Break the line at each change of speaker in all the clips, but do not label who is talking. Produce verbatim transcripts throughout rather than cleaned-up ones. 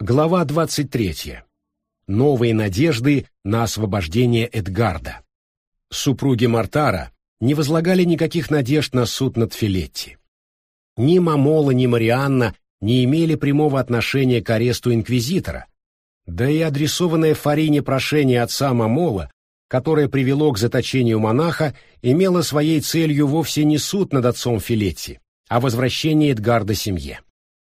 Глава двадцать третья. Новые надежды на освобождение Эдгарда. Супруги Мортара не возлагали никаких надежд на суд над Филетти. Ни Момола, ни Марианна не имели прямого отношения к аресту инквизитора, да и адресованное Фарине прошение отца Момола, которое привело к заточению монаха, имело своей целью вовсе не суд над отцом Филетти, а возвращение Эдгарда семье.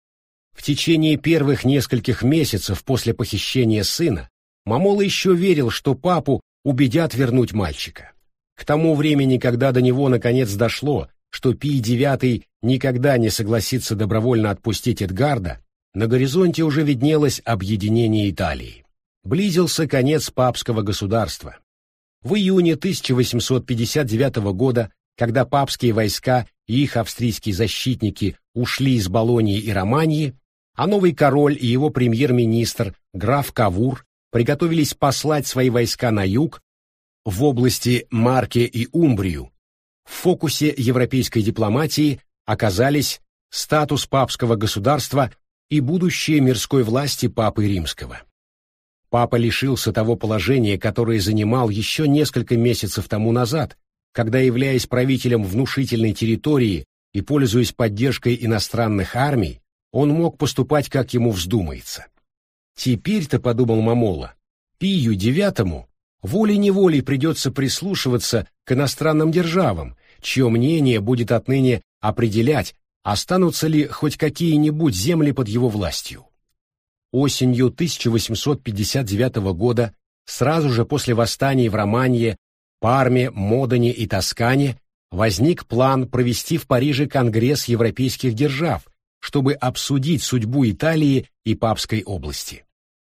В течение первых нескольких месяцев после похищения сына Момола еще верил, что папу убедят вернуть мальчика. К тому времени, когда до него наконец дошло, что Пий девятый никогда не согласится добровольно отпустить Эдгарда, на горизонте уже виднелось объединение Италии. Близился конец папского государства. В июне тысяча восемьсот пятьдесят девятого года, когда папские войска и их австрийские защитники ушли из Болоньи и Романьи, а новый король и его премьер-министр граф Кавур приготовились послать свои войска на юг, в области Марке и Умбрию, в фокусе европейской дипломатии оказались статус папского государства и будущее мирской власти Папы Римского. Папа лишился того положения, которое занимал еще несколько месяцев тому назад, когда, являясь правителем внушительной территории и пользуясь поддержкой иностранных армий, он мог поступать, как ему вздумается. Теперь-то, подумал Момола, Пию девятому волей-неволей придется прислушиваться к иностранным державам, чье мнение будет отныне определять, останутся ли хоть какие-нибудь земли под его властью. Осенью тысяча восемьсот пятьдесят девятого года, сразу же после восстаний в Романье, Парме, Модене и Тоскане, возник план провести в Париже Конгресс европейских держав, чтобы обсудить судьбу Италии и Папской области.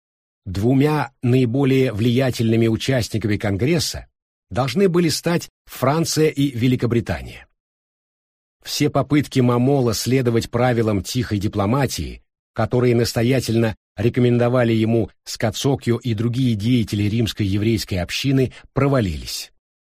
Двумя наиболее влиятельными участниками Конгресса должны были стать Франция и Великобритания. Все попытки Момола следовать правилам тихой дипломатии, которые настоятельно рекомендовали ему Скоцокио и другие деятели римской еврейской общины, провалились.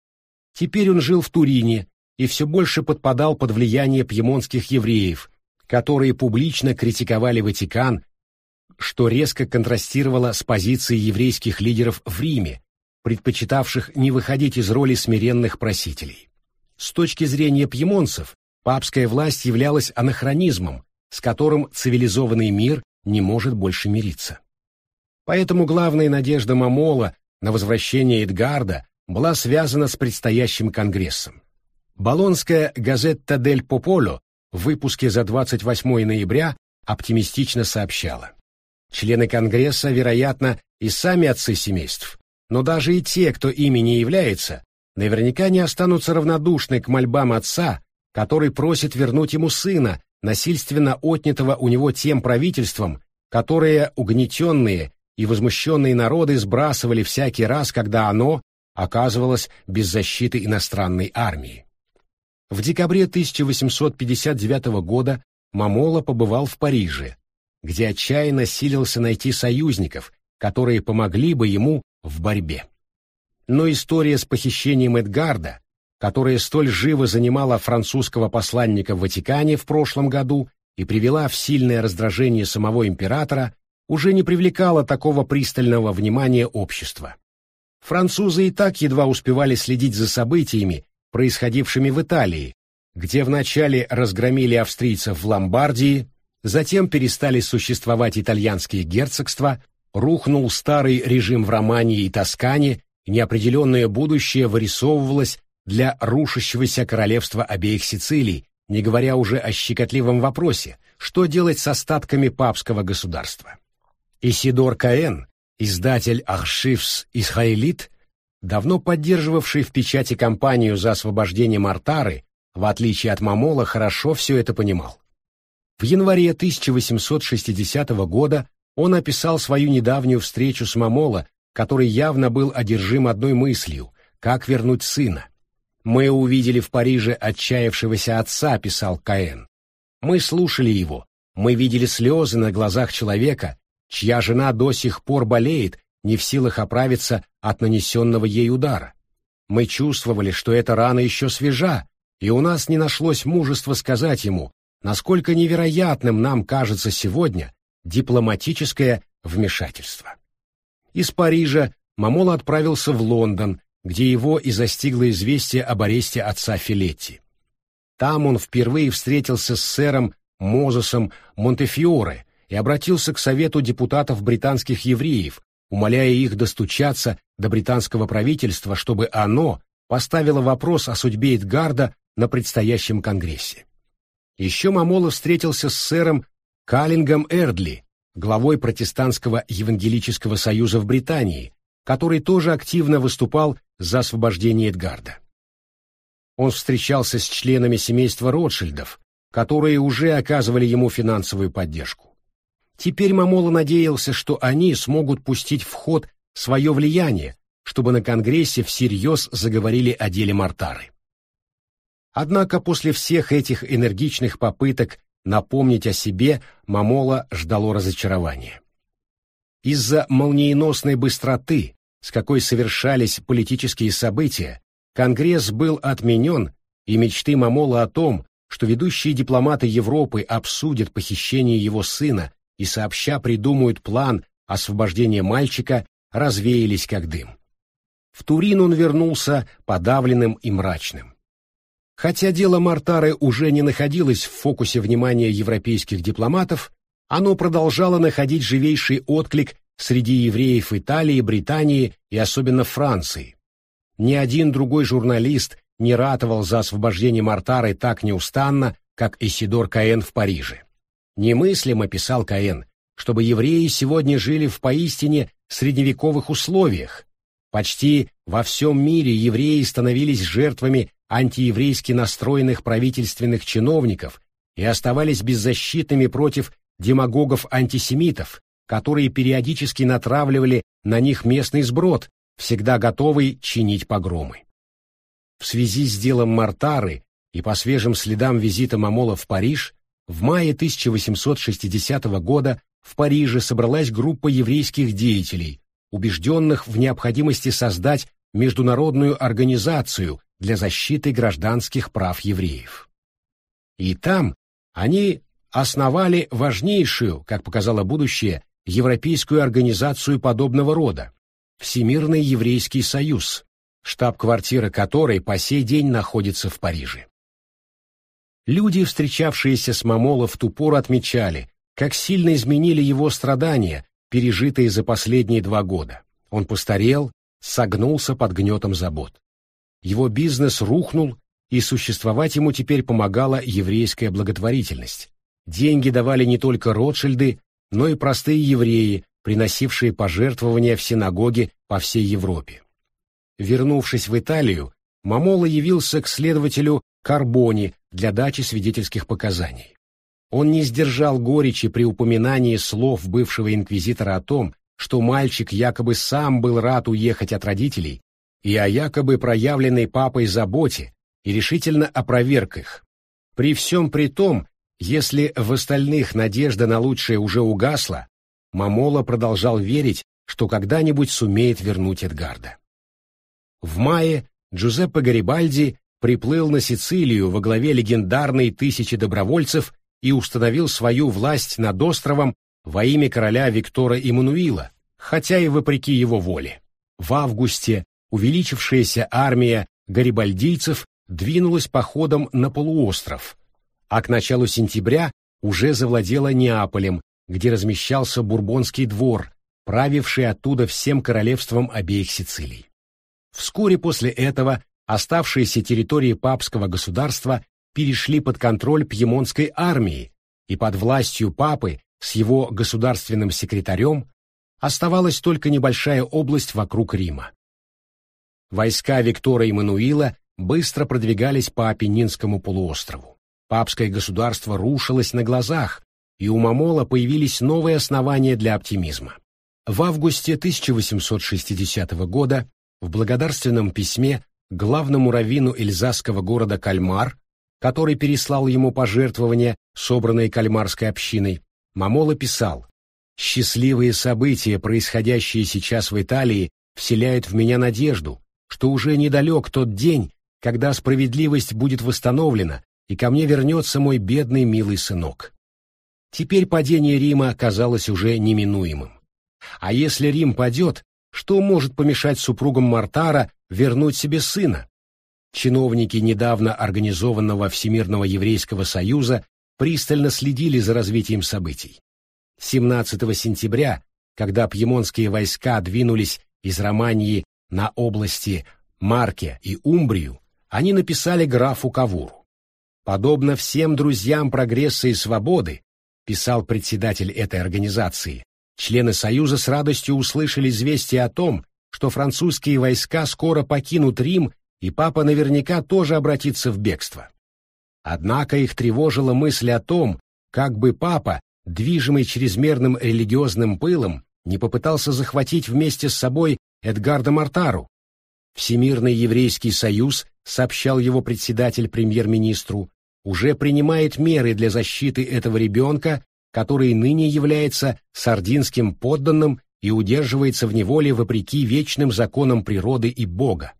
Теперь он жил в Турине и все больше подпадал под влияние пьемонтских евреев, которые публично критиковали Ватикан, что резко контрастировало с позицией еврейских лидеров в Риме, предпочитавших не выходить из роли смиренных просителей. С точки зрения пьемонцев, папская власть являлась анахронизмом, с которым цивилизованный мир не может больше мириться. Поэтому главная надежда Момола на возвращение Эдгарда была связана с предстоящим конгрессом. Болонская «Газетта дель Пополо» в выпуске за двадцать восьмое ноября оптимистично сообщала: члены Конгресса, вероятно, и сами отцы семейств, но даже и те, кто ими не является, наверняка не останутся равнодушны к мольбам отца, который просит вернуть ему сына, насильственно отнятого у него тем правительством, которое угнетенные и возмущенные народы сбрасывали всякий раз, когда оно оказывалось без защиты иностранной армии. В декабре тысяча восемьсот пятьдесят девятого года Момола побывал в Париже, где отчаянно силился найти союзников, которые помогли бы ему в борьбе. Но история с похищением Эдгарда, которая столь живо занимала французского посланника в Ватикане в прошлом году и привела в сильное раздражение самого императора, уже не привлекала такого пристального внимания общества. Французы и так едва успевали следить за событиями, происходившими в Италии, где вначале разгромили австрийцев в Ломбардии, затем перестали существовать итальянские герцогства, рухнул старый режим в Романии и Тоскане, и неопределенное будущее вырисовывалось для рушащегося королевства обеих Сицилий, не говоря уже о щекотливом вопросе, что делать с остатками папского государства. Исидор Каэн, издатель «Аршивс Исраэлит», давно поддерживавший в печати кампанию за освобождение Мортары, в отличие от Момола, хорошо все это понимал. В январе тысяча восемьсот шестидесятого года он описал свою недавнюю встречу с Момола, который явно был одержим одной мыслью – как вернуть сына. «Мы увидели в Париже отчаявшегося отца», – писал Каэн. «Мы слушали его, мы видели слезы на глазах человека, чья жена до сих пор болеет, не в силах оправиться от нанесенного ей удара. Мы чувствовали, что эта рана еще свежа, и у нас не нашлось мужества сказать ему, насколько невероятным нам кажется сегодня дипломатическое вмешательства. Из Парижа Момола отправился в Лондон, где его и застигло известие об аресте отца Филетти. Там он впервые встретился с сэром Мозесом Монтефиоре и обратился к Совету депутатов британских евреев, умоляя их достучаться до британского правительства, чтобы оно поставило вопрос о судьбе Эдгарда на предстоящем конгрессе. Еще Момола встретился с сэром Каллингом Эрдли, главой протестантского евангелического союза в Британии, который тоже активно выступал за освобождение Эдгарда. Он встречался с членами семейства Ротшильдов, которые уже оказывали ему финансовую поддержку. Теперь Момола надеялся, что они смогут пустить в ход свое влияние, чтобы на Конгрессе всерьез заговорили о деле Мортары. Однако после всех этих энергичных попыток напомнить о себе Момола ждало разочарование. Из-за молниеносной быстроты, с какой совершались политические события, Конгресс был отменен, и мечты Момола о том, что ведущие дипломаты Европы обсудят похищение его сына и сообща придумают план освобождения мальчика, развеялись как дым. В Турин он вернулся подавленным и мрачным. Хотя дело Мортары уже не находилось в фокусе внимания европейских дипломатов, оно продолжало находить живейший отклик среди евреев Италии, Британии и особенно Франции. Ни один другой журналист не ратовал за освобождение Мортары так неустанно, как Исидор Каэн в Париже. Немыслимо, писал Каэн, чтобы евреи сегодня жили в поистине средневековых условиях. Почти во всем мире евреи становились жертвами антиеврейски настроенных правительственных чиновников и оставались беззащитными против демагогов-антисемитов, которые периодически натравливали на них местный сброд, всегда готовый чинить погромы. В связи с делом Мортары и по свежим следам визита Момола в Париж, в мае тысяча восемьсот шестидесятого года в Париже собралась группа еврейских деятелей, убежденных в необходимости создать международную организацию для защиты гражданских прав евреев. И там они основали важнейшую, как показало будущее, европейскую организацию подобного рода – Всемирный еврейский союз, штаб-квартира которой по сей день находится в Париже. Люди, встречавшиеся с Момола в ту пору, отмечали, как сильно изменили его страдания, пережитые за последние два года. Он постарел, согнулся под гнетом забот. Его бизнес рухнул, и существовать ему теперь помогала еврейская благотворительность. Деньги давали не только Ротшильды, но и простые евреи, приносившие пожертвования в синагоги по всей Европе. Вернувшись в Италию, Момола явился к следователю Карбони для дачи свидетельских показаний. Он не сдержал горечи при упоминании слов бывшего инквизитора о том, что мальчик якобы сам был рад уехать от родителей, и о якобы проявленной папой заботе, и решительно опроверг их. При всем при том, если в остальных надежда на лучшее уже угасла, Момола продолжал верить, что когда-нибудь сумеет вернуть Эдгарда. В мае Джузеппе Гарибальди приплыл на Сицилию во главе легендарной тысячи добровольцев и установил свою власть над островом во имя короля Виктора Эммануила, хотя и вопреки его воле. В августе увеличившаяся армия гарибальдийцев двинулась походом на полуостров, а к началу сентября уже завладела Неаполем, где размещался Бурбонский двор, правивший оттуда всем королевством обеих Сицилий. Вскоре после этого оставшиеся территории папского государства перешли под контроль пьемонтской армии, и под властью папы с его государственным секретарем оставалась только небольшая область вокруг Рима. Войска Виктора Эммануила быстро продвигались по Апеннинскому полуострову. Папское государство рушилось на глазах, и у Момола появились новые основания для оптимизма. В августе тысяча восемьсот шестидесятого года в благодарственном письме главному раввину эльзасского города Кальмар, который переслал ему пожертвования, собранные кальмарской общиной, Момола писал: «Счастливые события, происходящие сейчас в Италии, вселяют в меня надежду, что уже недалек тот день, когда справедливость будет восстановлена, и ко мне вернется мой бедный милый сынок». Теперь падение Рима казалось уже неминуемым. А если Рим падет, что может помешать супругам Мартара вернуть себе сына? Чиновники недавно организованного Всемирного еврейского союза пристально следили за развитием событий. семнадцатого сентября, когда пьемонтские войска двинулись из Романьи на области Марке и Умбрию, они написали графу Кавуру. «Подобно всем друзьям прогресса и свободы», писал председатель этой организации, члены Союза с радостью услышали известие о том, что французские войска скоро покинут Рим, и папа наверняка тоже обратится в бегство. Однако их тревожила мысль о том, как бы папа, движимый чрезмерным религиозным пылом, не попытался захватить вместе с собой Эдгарда Мартару. Всемирный еврейский союз, сообщал его председатель премьер-министру, уже принимает меры для защиты этого ребенка, который ныне является сардинским подданным и удерживается в неволе вопреки вечным законам природы и Бога.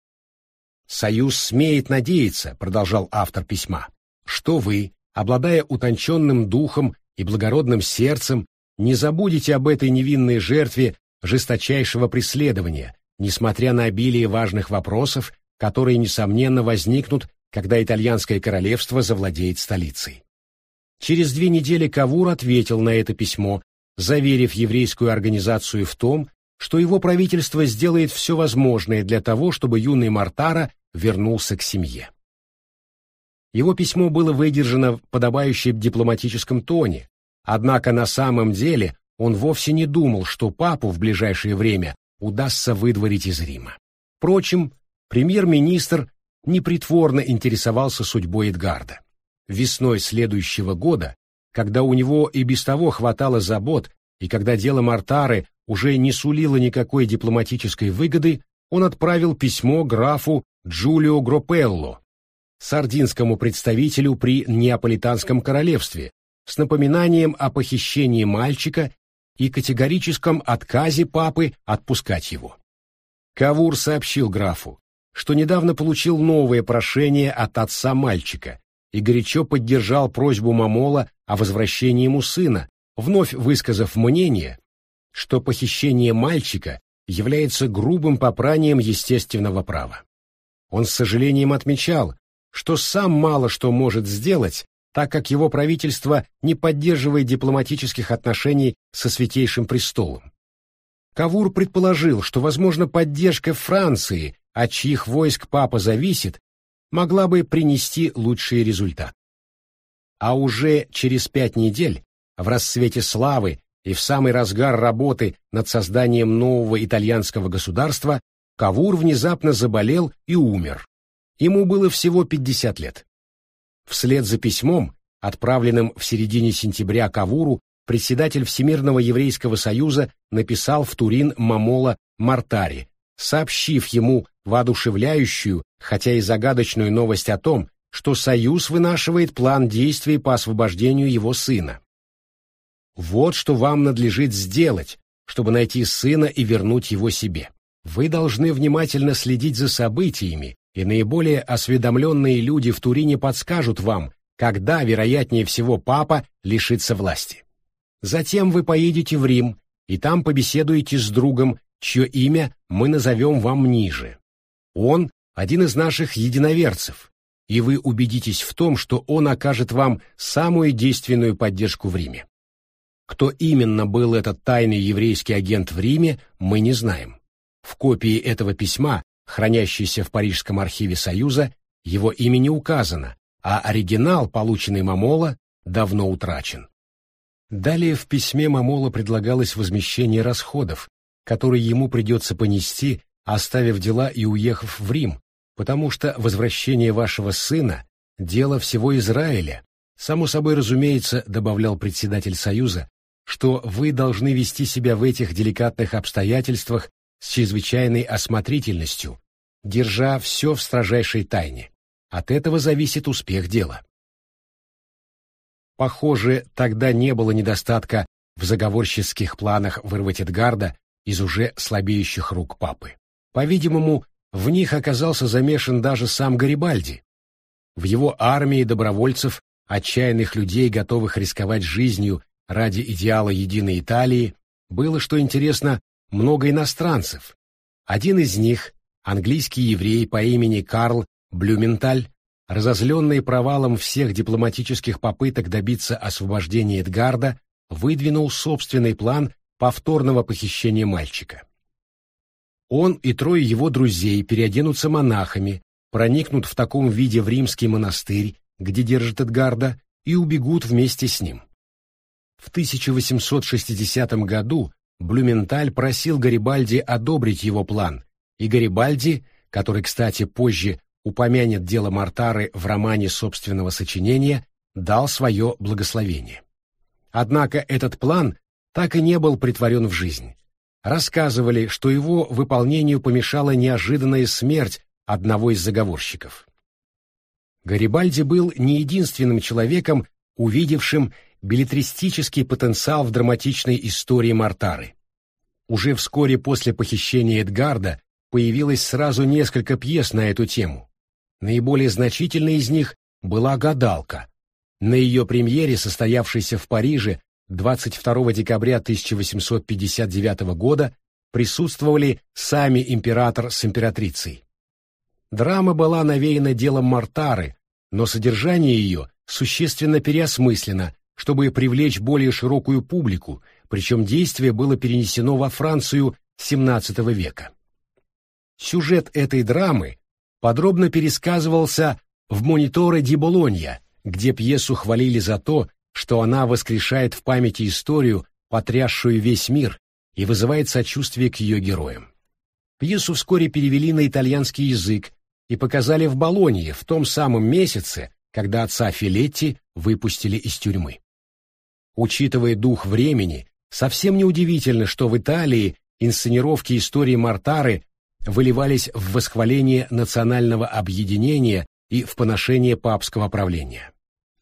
«Союз смеет надеяться», — продолжал автор письма, «что вы, обладая утонченным духом и благородным сердцем, не забудете об этой невинной жертве жесточайшего преследования, несмотря на обилие важных вопросов, которые, несомненно, возникнут, когда итальянское королевство завладеет столицей». Через две недели Кавур ответил на это письмо, заверив еврейскую организацию в том, что его правительство сделает все возможное для того, чтобы юный Мартара вернулся к семье. Его письмо было выдержано в подобающем дипломатическом тоне, однако на самом деле он вовсе не думал, что папу в ближайшее время удастся выдворить из Рима. Впрочем, премьер-министр непритворно интересовался судьбой Эдгарда. Весной следующего года, когда у него и без того хватало забот, и когда дело Мартары уже не сулило никакой дипломатической выгоды, он отправил письмо графу Джулио Гропелло, сардинскому представителю при Неаполитанском королевстве, с напоминанием о похищении мальчика и категорическом отказе папы отпускать его. Кавур сообщил графу, что недавно получил новое прошение от отца мальчика и горячо поддержал просьбу Мамола о возвращении ему сына, вновь высказав мнение, что похищение мальчика является грубым попранием естественного права. Он с сожалением отмечал, что сам мало что может сделать, так как его правительство не поддерживает дипломатических отношений со Святейшим Престолом. Кавур предположил, что, возможно, поддержка Франции, от чьих войск папа зависит, могла бы принести лучший результат. А уже через пять недель, в расцвете славы и в самый разгар работы над созданием нового итальянского государства, Кавур внезапно заболел и умер. Ему было всего пятьдесят лет. Вслед за письмом, отправленным в середине сентября Кавуру, председатель Всемирного еврейского союза написал в Турин Мамола Мартари, сообщив ему воодушевляющую, хотя и загадочную новость о том, что союз вынашивает план действий по освобождению его сына. Вот что вам надлежит сделать, чтобы найти сына и вернуть его себе. Вы должны внимательно следить за событиями, и наиболее осведомленные люди в Турине подскажут вам, когда, вероятнее всего, папа лишится власти. Затем вы поедете в Рим, и там побеседуете с другом, чье имя мы назовем вам ниже. Он – один из наших единоверцев, и вы убедитесь в том, что он окажет вам самую действенную поддержку в Риме. Кто именно был этот тайный еврейский агент в Риме, мы не знаем. В копии этого письма, хранящейся в Парижском архиве Союза, его имя не указано, а оригинал, полученный Мамола, давно утрачен. Далее в письме Мамола предлагалось возмещение расходов, которые ему придется понести, оставив дела и уехав в Рим, потому что возвращение вашего сына – дело всего Израиля. Само собой разумеется, добавлял председатель Союза, что вы должны вести себя в этих деликатных обстоятельствах с чрезвычайной осмотрительностью, держа все в строжайшей тайне. От этого зависит успех дела. Похоже, тогда не было недостатка в заговорщицких планах вырвать Эдгарда из уже слабеющих рук папы. По-видимому, в них оказался замешан даже сам Гарибальди. В его армии добровольцев, отчаянных людей, готовых рисковать жизнью ради идеала единой Италии, было, что интересно, много иностранцев. Один из них, английский еврей по имени Карл Блюменталь, разозленный провалом всех дипломатических попыток добиться освобождения Эдгарда, выдвинул собственный план повторного похищения мальчика. Он и трое его друзей переоденутся монахами, проникнут в таком виде в римский монастырь, где держат Эдгарда, и убегут вместе с ним. В тысяча восемьсот шестидесятом году Блюменталь просил Гарибальди одобрить его план, и Гарибальди, который, кстати, позже упомянет дело Мортары в романе собственного сочинения, дал свое благословение. Однако этот план так и не был претворен в жизнь. Рассказывали, что его выполнению помешала неожиданная смерть одного из заговорщиков. Гарибальди был не единственным человеком, увидевшим беллетристический потенциал в драматичной истории Мортары. Уже вскоре после похищения Эдгарда появилось сразу несколько пьес на эту тему. Наиболее значительной из них была «Гадалка». На ее премьере, состоявшейся в Париже двадцать второго декабря тысяча восемьсот пятьдесят девятого года, присутствовали сами император с императрицей. Драма была навеяна делом Мортары, но содержание ее существенно переосмыслено, чтобы привлечь более широкую публику, причем действие было перенесено во Францию семнадцатого века. Сюжет этой драмы подробно пересказывался в «Мониторе ди Болонья», где пьесу хвалили за то, что она воскрешает в памяти историю, потрясшую весь мир, и вызывает сочувствие к ее героям. Пьесу вскоре перевели на итальянский язык и показали в Болонье в том самом месяце, когда отца Филетти выпустили из тюрьмы. Учитывая дух времени, совсем неудивительно, что в Италии инсценировки истории Мортары выливались в восхваление национального объединения и в поношение папского правления.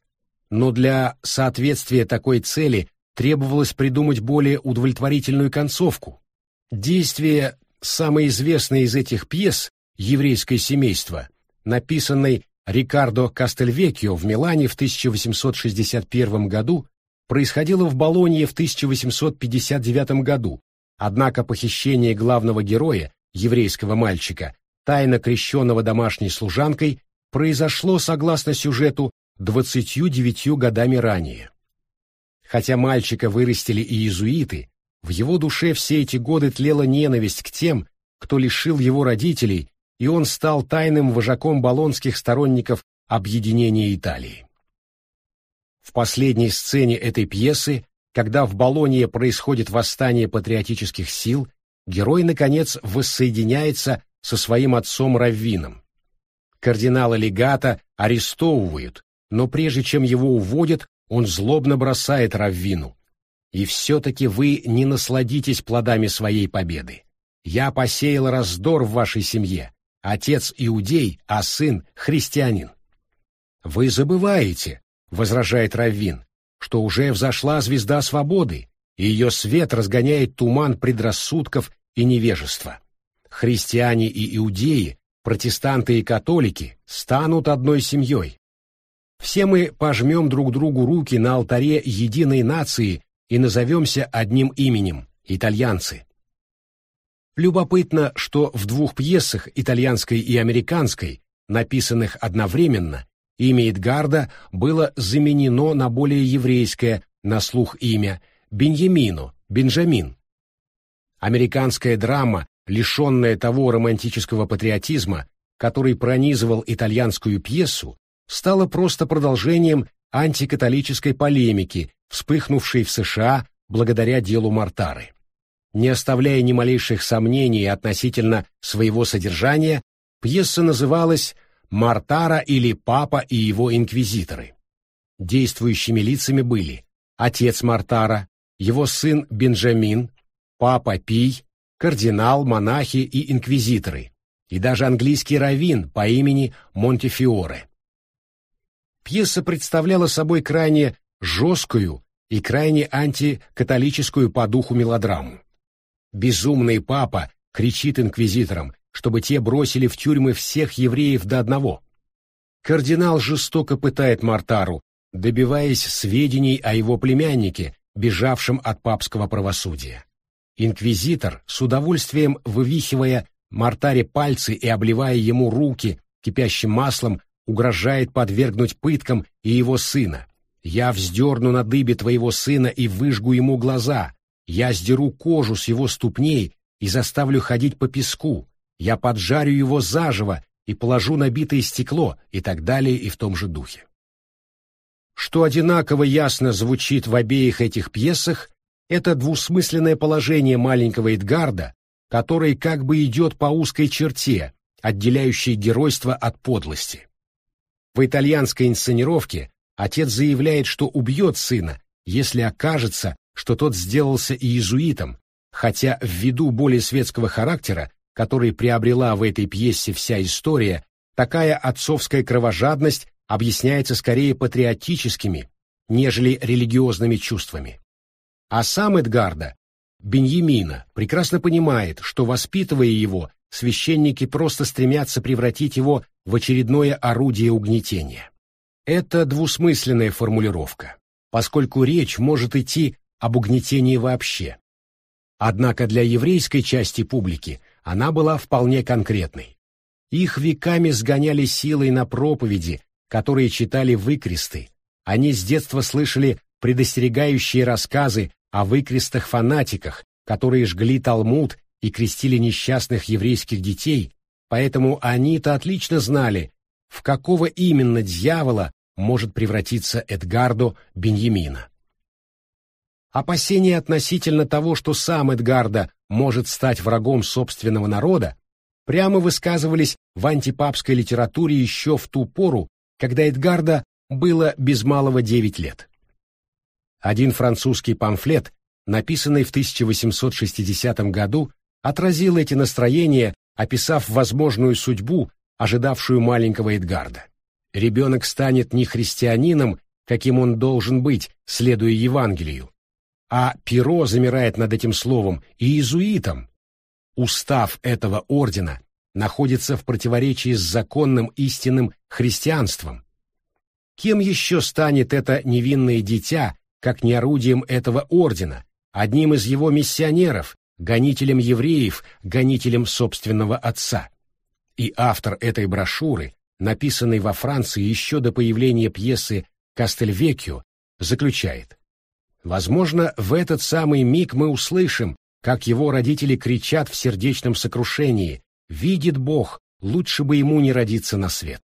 Но для соответствия такой цели требовалось придумать более удовлетворительную концовку. Действие самой известной из этих пьес «Еврейское семейство», написанной Риккардо Кастельвеккио в Милане в тысяча восемьсот шестьдесят первом году, происходило в Болонье в тысяча восемьсот пятьдесят девятом году, однако похищение главного героя, еврейского мальчика, тайно крещенного домашней служанкой, произошло, согласно сюжету, двадцатью девятью годами ранее. Хотя мальчика вырастили и иезуиты, в его душе все эти годы тлела ненависть к тем, кто лишил его родителей, и он стал тайным вожаком болонских сторонников объединения Италии. В последней сцене этой пьесы, когда в Болонье происходит восстание патриотических сил, герой, наконец, воссоединяется со своим отцом Раввином. Кардинала-легата арестовывают, но прежде чем его уводят, он злобно бросает Раввину: «И все-таки вы не насладитесь плодами своей победы. Я посеял раздор в вашей семье. Отец иудей, а сын христианин». «Вы забываете, — возражает Раввин, — что уже взошла звезда свободы, и ее свет разгоняет туман предрассудков и невежества. Христиане и иудеи, протестанты и католики станут одной семьей. Все мы пожмем друг другу руки на алтаре единой нации и назовемся одним именем — итальянцы». Любопытно, что в двух пьесах, итальянской и американской, написанных одновременно, имя Эдгарда было заменено на более еврейское на слух имя Беньямино, Бенджамин. Американская драма, лишенная того романтического патриотизма, который пронизывал итальянскую пьесу, стала просто продолжением антикатолической полемики, вспыхнувшей в США благодаря делу Мортары. Не оставляя ни малейших сомнений относительно своего содержания, пьеса называлась «Мортара или Папа и его инквизиторы». Действующими лицами были отец Мортара, его сын Бенджамин, папа Пий, кардинал, монахи и инквизиторы, и даже английский раввин по имени Монтефиоре. Пьеса представляла собой крайне жесткую и крайне антикатолическую по духу мелодраму. Безумный папа кричит инквизиторам, чтобы те бросили в тюрьмы всех евреев до одного. Кардинал жестоко пытает Мортару, добиваясь сведений о его племяннике, бежавшем от папского правосудия. Инквизитор, с удовольствием вывихивая Мартаре пальцы и обливая ему руки кипящим маслом, угрожает подвергнуть пыткам и его сына. «Я вздерну на дыбе твоего сына и выжгу ему глаза. Я сдеру кожу с его ступней и заставлю ходить по песку. Я поджарю его заживо и положу на битое стекло», и так далее, и в том же духе. Что одинаково ясно звучит в обеих этих пьесах, это двусмысленное положение маленького Эдгарда, который как бы идет по узкой черте, отделяющей геройство от подлости. В итальянской инсценировке отец заявляет, что убьет сына, если окажется, что тот сделался иезуитом, хотя ввиду более светского характера, который приобрела в этой пьесе вся история, такая отцовская кровожадность объясняется скорее патриотическими, нежели религиозными чувствами. А сам Эдгарда, Беньямина, прекрасно понимает, что, воспитывая его, священники просто стремятся превратить его в очередное орудие угнетения. Это двусмысленная формулировка, поскольку речь может идти об угнетении вообще. Однако для еврейской части публики она была вполне конкретной. Их веками сгоняли силой на проповеди, которые читали выкресты. Они с детства слышали предостерегающие рассказы о выкрестах-фанатиках, которые жгли Талмуд и крестили несчастных еврейских детей, поэтому они-то отлично знали, в какого именно дьявола может превратиться Эдгардо Беньямина. Опасения относительно того, что сам Эдгарда может стать врагом собственного народа, прямо высказывались в антипапской литературе еще в ту пору, когда Эдгарда было без малого девять лет. Один французский памфлет, написанный в тысяча восемьсот шестидесятом году, отразил эти настроения, описав возможную судьбу, ожидавшую маленького Эдгарда. Ребенок станет не христианином, каким он должен быть, следуя Евангелию, а перо замирает над этим словом, и иезуитом. Устав этого ордена находится в противоречии с законным истинным христианством. Кем еще станет это невинное дитя, как не орудием этого ордена, одним из его миссионеров, гонителем евреев, гонителем собственного отца? И автор этой брошюры, написанной во Франции еще до появления пьесы «Кастельвеккио», заключает: «Возможно, в этот самый миг мы услышим, как его родители кричат в сердечном сокрушении: «Видит Бог, лучше бы ему не родиться на свет».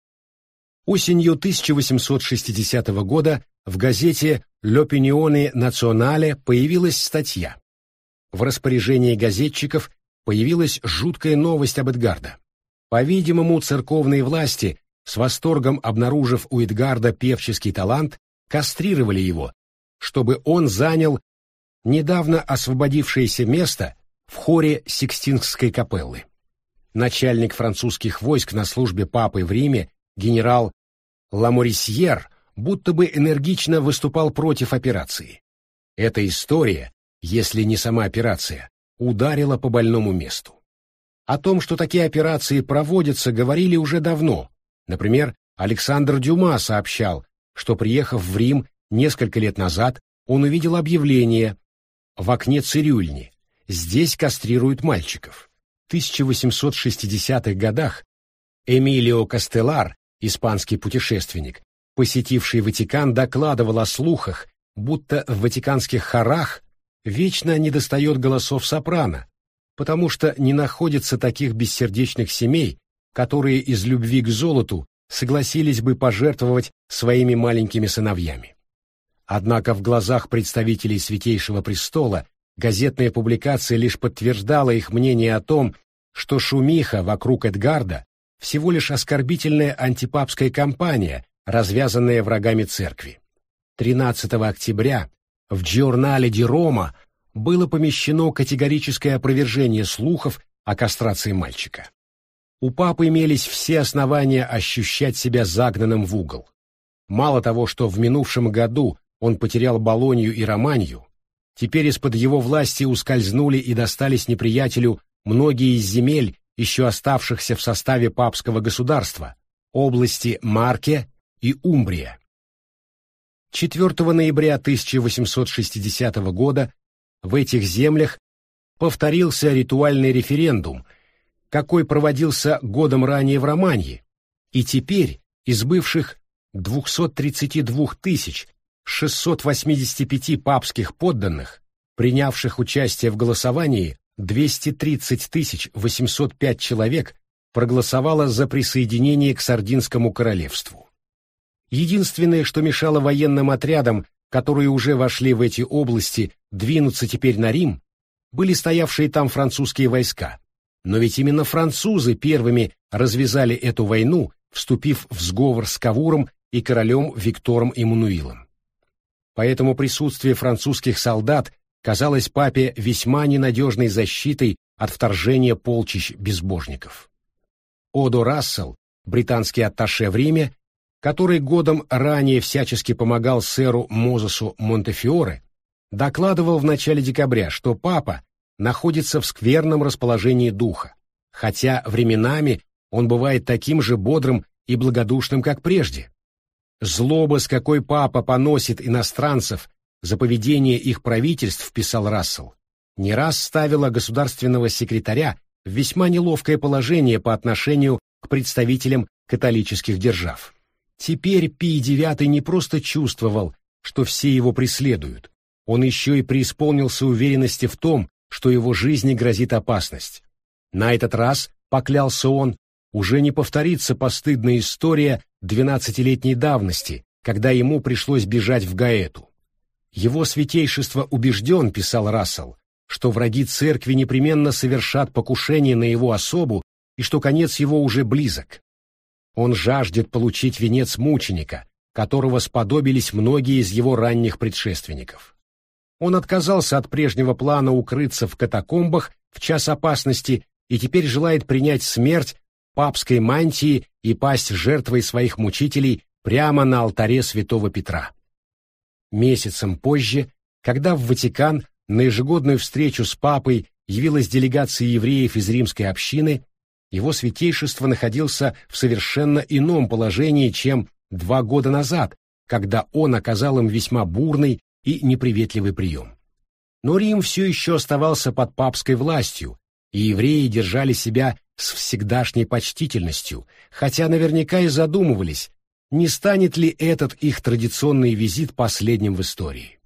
Осенью тысяча восемьсот шестидесятого года в газете «L'Opinione Nazionale» появилась статья. В распоряжении газетчиков появилась жуткая новость об Эдгарда. По-видимому, церковные власти, с восторгом обнаружив у Эдгарда певческий талант, кастрировали его, чтобы он занял недавно освободившееся место в хоре Сикстинской капеллы. Начальник французских войск на службе папы в Риме, генерал Ламорисьер, будто бы энергично выступал против операции. Эта история, если не сама операция, ударила по больному месту. О том, что такие операции проводятся, говорили уже давно. Например, Александр Дюма сообщал, что, приехав в Рим несколько лет назад, он увидел объявление в окне цирюльни: «Здесь кастрируют мальчиков». В тысяча восемьсот шестидесятых годах Эмилио Кастеллар, испанский путешественник, посетивший Ватикан, докладывал о слухах, будто в ватиканских хорах вечно недостает голосов сопрано, потому что не находится таких бессердечных семей, которые из любви к золоту согласились бы пожертвовать своими маленькими сыновьями. Однако в глазах представителей Святейшего Престола газетная публикация лишь подтверждала их мнение о том, что шумиха вокруг Эдгарда всего лишь оскорбительная антипапская кампания, развязанная врагами церкви. тринадцатого октября в Джорнале ди Рома было помещено категорическое опровержение слухов о кастрации мальчика. У папы имелись все основания ощущать себя загнанным в угол. Мало того, что в минувшем году он потерял Болонью и Романью, теперь из-под его власти ускользнули и достались неприятелю многие из земель, еще оставшихся в составе папского государства, области Марке и Умбрия. четвёртого ноября тысяча восемьсот шестидесятого года в этих землях повторился ритуальный референдум, какой проводился годом ранее в Романье, и теперь из бывших двухсот тридцати двух тысяч шестисот восьмидесяти пяти папских подданных, принявших участие в голосовании, двести тридцать тысяч восемьсот пять человек проголосовало за присоединение к Сардинскому королевству. Единственное, что мешало военным отрядам, которые уже вошли в эти области, двинуться теперь на Рим, были стоявшие там французские войска. Но ведь именно французы первыми развязали эту войну, вступив в сговор с Кавуром и королем Виктором Эммануилом. Поэтому присутствие французских солдат казалось папе весьма ненадежной защитой от вторжения полчищ безбожников. Одо Рассел, британский атташе в Риме, который годом ранее всячески помогал сэру Мозесу Монтефиоре, докладывал в начале декабря, что папа находится в скверном расположении духа, хотя временами он бывает таким же бодрым и благодушным, как прежде. Злоба, с какой папа поносит иностранцев за поведение их правительств, писал Рассел, не раз ставила государственного секретаря в весьма неловкое положение по отношению к представителям католических держав. Теперь Пий девятый не просто чувствовал, что все его преследуют, он еще и преисполнился уверенности в том, что его жизни грозит опасность. На этот раз, поклялся он, уже не повторится постыдная история двенадцатилетней давности, когда ему пришлось бежать в Гаэту. Его святейшество убежден, писал Рассел, что враги церкви непременно совершат покушение на его особу и что конец его уже близок. Он жаждет получить венец мученика, которого сподобились многие из его ранних предшественников. Он отказался от прежнего плана укрыться в катакомбах в час опасности и теперь желает принять смерть папской мантии и пасть жертвой своих мучителей прямо на алтаре святого Петра. Месяцем позже, когда в Ватикан на ежегодную встречу с папой явилась делегация евреев из римской общины, его святейшество находился в совершенно ином положении, чем два года назад, когда он оказал им весьма бурный и неприветливый прием. Но Рим все еще оставался под папской властью, и евреи держали себя с всегдашней почтительностью, хотя наверняка и задумывались, не станет ли этот их традиционный визит последним в истории.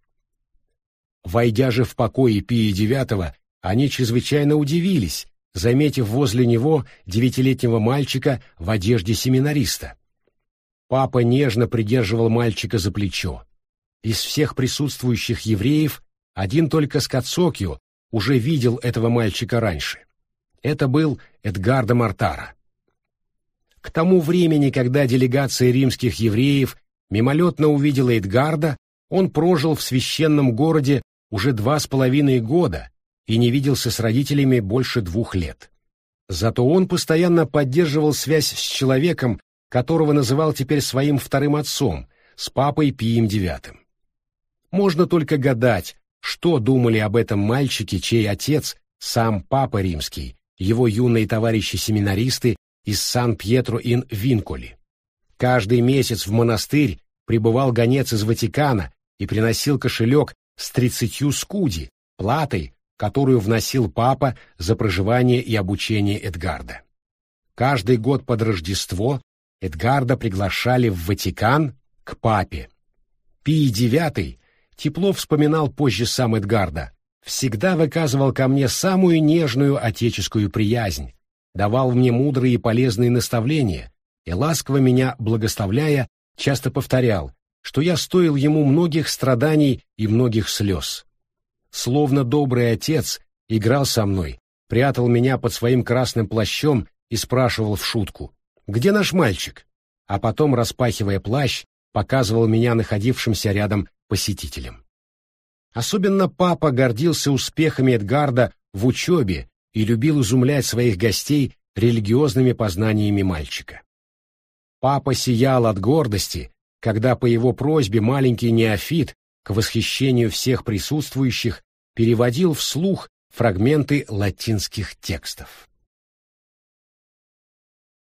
Войдя же в покои Пия девятого, они чрезвычайно удивились, заметив возле него девятилетнего мальчика в одежде семинариста. Папа нежно придерживал мальчика за плечо. Из всех присутствующих евреев один только Скоцокио уже видел этого мальчика раньше. Это был Эдгардо Мортара. К тому времени, когда делегация римских евреев мимолетно увидела Эдгарда, он прожил в священном городе уже два с половиной года и не виделся с родителями больше двух лет. Зато он постоянно поддерживал связь с человеком, которого называл теперь своим вторым отцом, с папой Пием девятым. Можно только гадать, что думали об этом мальчике, чей отец, сам папа римский, его юные товарищи-семинаристы из Сан-Пьетро-ин-Винколи. Каждый месяц в монастырь прибывал гонец из Ватикана и приносил кошелек с тридцатью скуди, платой, которую вносил папа за проживание и обучение Эдгарда. Каждый год под Рождество Эдгарда приглашали в Ватикан к папе. Пий девятый тепло вспоминал позже сам Эдгарда, всегда выказывал ко мне самую нежную отеческую приязнь, давал мне мудрые и полезные наставления и, ласково меня благословляя, часто повторял, что я стоил ему многих страданий и многих слез. Словно добрый отец играл со мной, прятал меня под своим красным плащом и спрашивал в шутку: «Где наш мальчик?» А потом, распахивая плащ, показывал меня находившимся рядом посетителям. Особенно папа гордился успехами Эдгарда в учебе и любил изумлять своих гостей религиозными познаниями мальчика. Папа сиял от гордости, когда по его просьбе маленький неофит, к восхищению всех присутствующих, переводил вслух фрагменты латинских текстов.